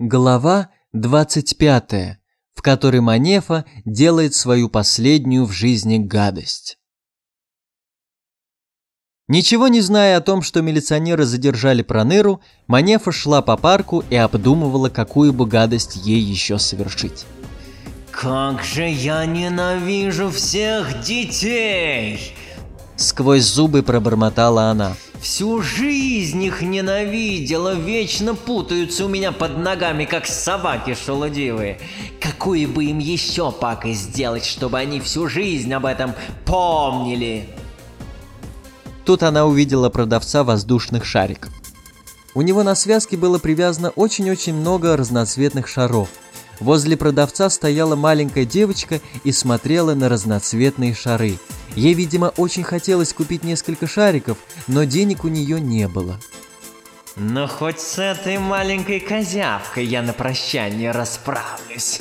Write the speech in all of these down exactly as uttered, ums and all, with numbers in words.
Глава двадцать пятая, в которой Манефа делает свою последнюю в жизни гадость. Ничего не зная о том, что милиционеры задержали Проныру, Манефа шла по парку и обдумывала, какую бы гадость ей еще совершить. «Как же я ненавижу всех детей!» Сквозь зубы пробормотала она. «Всю жизнь их ненавидела, вечно путаются у меня под ногами, как собаки шелудивые. Какую бы им еще пакость сделать, чтобы они всю жизнь об этом помнили?» Тут она увидела продавца воздушных шариков. У него на связке было привязано очень-очень много разноцветных шаров. Возле продавца стояла маленькая девочка и смотрела на разноцветные шары. Ей, видимо, очень хотелось купить несколько шариков, но денег у нее не было. «Ну, хоть с этой маленькой козявкой я на прощание расправлюсь!»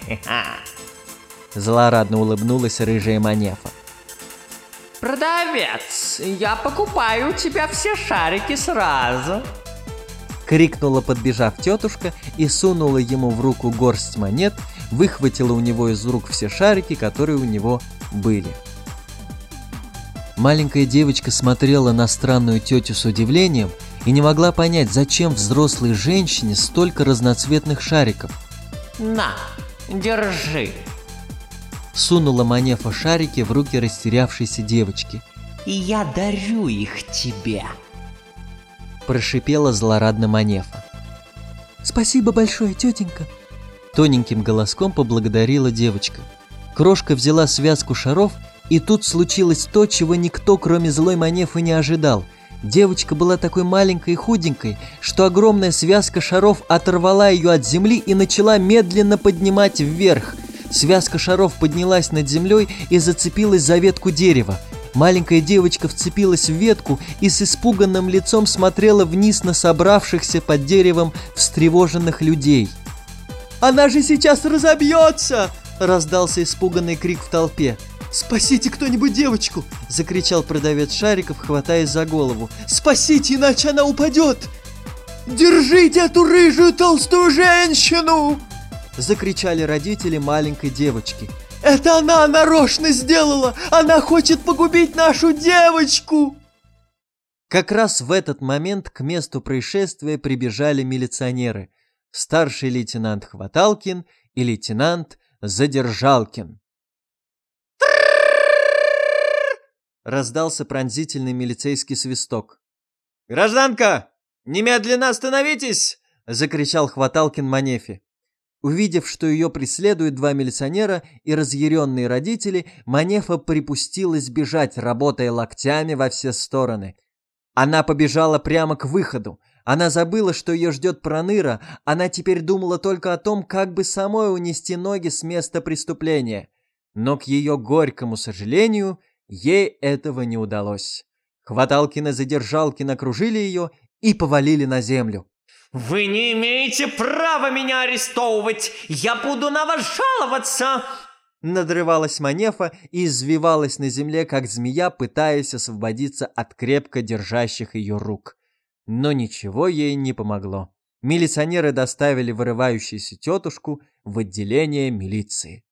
Злорадно улыбнулась рыжая Манефа. «Продавец, я покупаю у тебя все шарики сразу!» Крикнула, подбежав тетушка, и сунула ему в руку горсть монет, выхватила у него из рук все шарики, которые у него были. Маленькая девочка смотрела на странную тетю с удивлением и не могла понять, зачем взрослой женщине столько разноцветных шариков. «На, держи!» Сунула Манефа шарики в руки растерявшейся девочки. «И я дарю их тебе!» Прошипела злорадно Манефа. «Спасибо большое, тетенька!» Тоненьким голоском поблагодарила девочка. Крошка взяла связку шаров, и тут случилось то, чего никто, кроме злой Манефы, не ожидал. Девочка была такой маленькой и худенькой, что огромная связка шаров оторвала ее от земли и начала медленно поднимать вверх. Связка шаров поднялась над землей и зацепилась за ветку дерева. Маленькая девочка вцепилась в ветку и с испуганным лицом смотрела вниз на собравшихся под деревом встревоженных людей. «Она же сейчас разобьется!» – раздался испуганный крик в толпе. «Спасите кто-нибудь девочку!» – закричал продавец шариков, хватаясь за голову. «Спасите, иначе она упадет!» «Держите эту рыжую толстую женщину!» – закричали родители маленькой девочки. «Это она нарочно сделала! Она хочет погубить нашу девочку!» Как раз в этот момент к месту происшествия прибежали милиционеры. Старший лейтенант Хваталкин и лейтенант Задержалкин. Раздался пронзительный милицейский свисток. «Гражданка, немедленно остановитесь!» — закричал Хваталкин Манефе. Увидев, что ее преследуют два милиционера и разъяренные родители, Манефа припустилась бежать, работая локтями во все стороны. Она побежала прямо к выходу. Она забыла, что ее ждет Проныра. Она теперь думала только о том, как бы самой унести ноги с места преступления. Но, к ее горькому сожалению, ей этого не удалось. Хваталкин и Задержалкин окружили ее и повалили на землю. «Вы не имеете права меня арестовывать! Я буду на вас жаловаться!» Надрывалась Манефа и извивалась на земле, как змея, пытаясь освободиться от крепко держащих ее рук. Но ничего ей не помогло. Милиционеры доставили вырывающуюся тетушку в отделение милиции.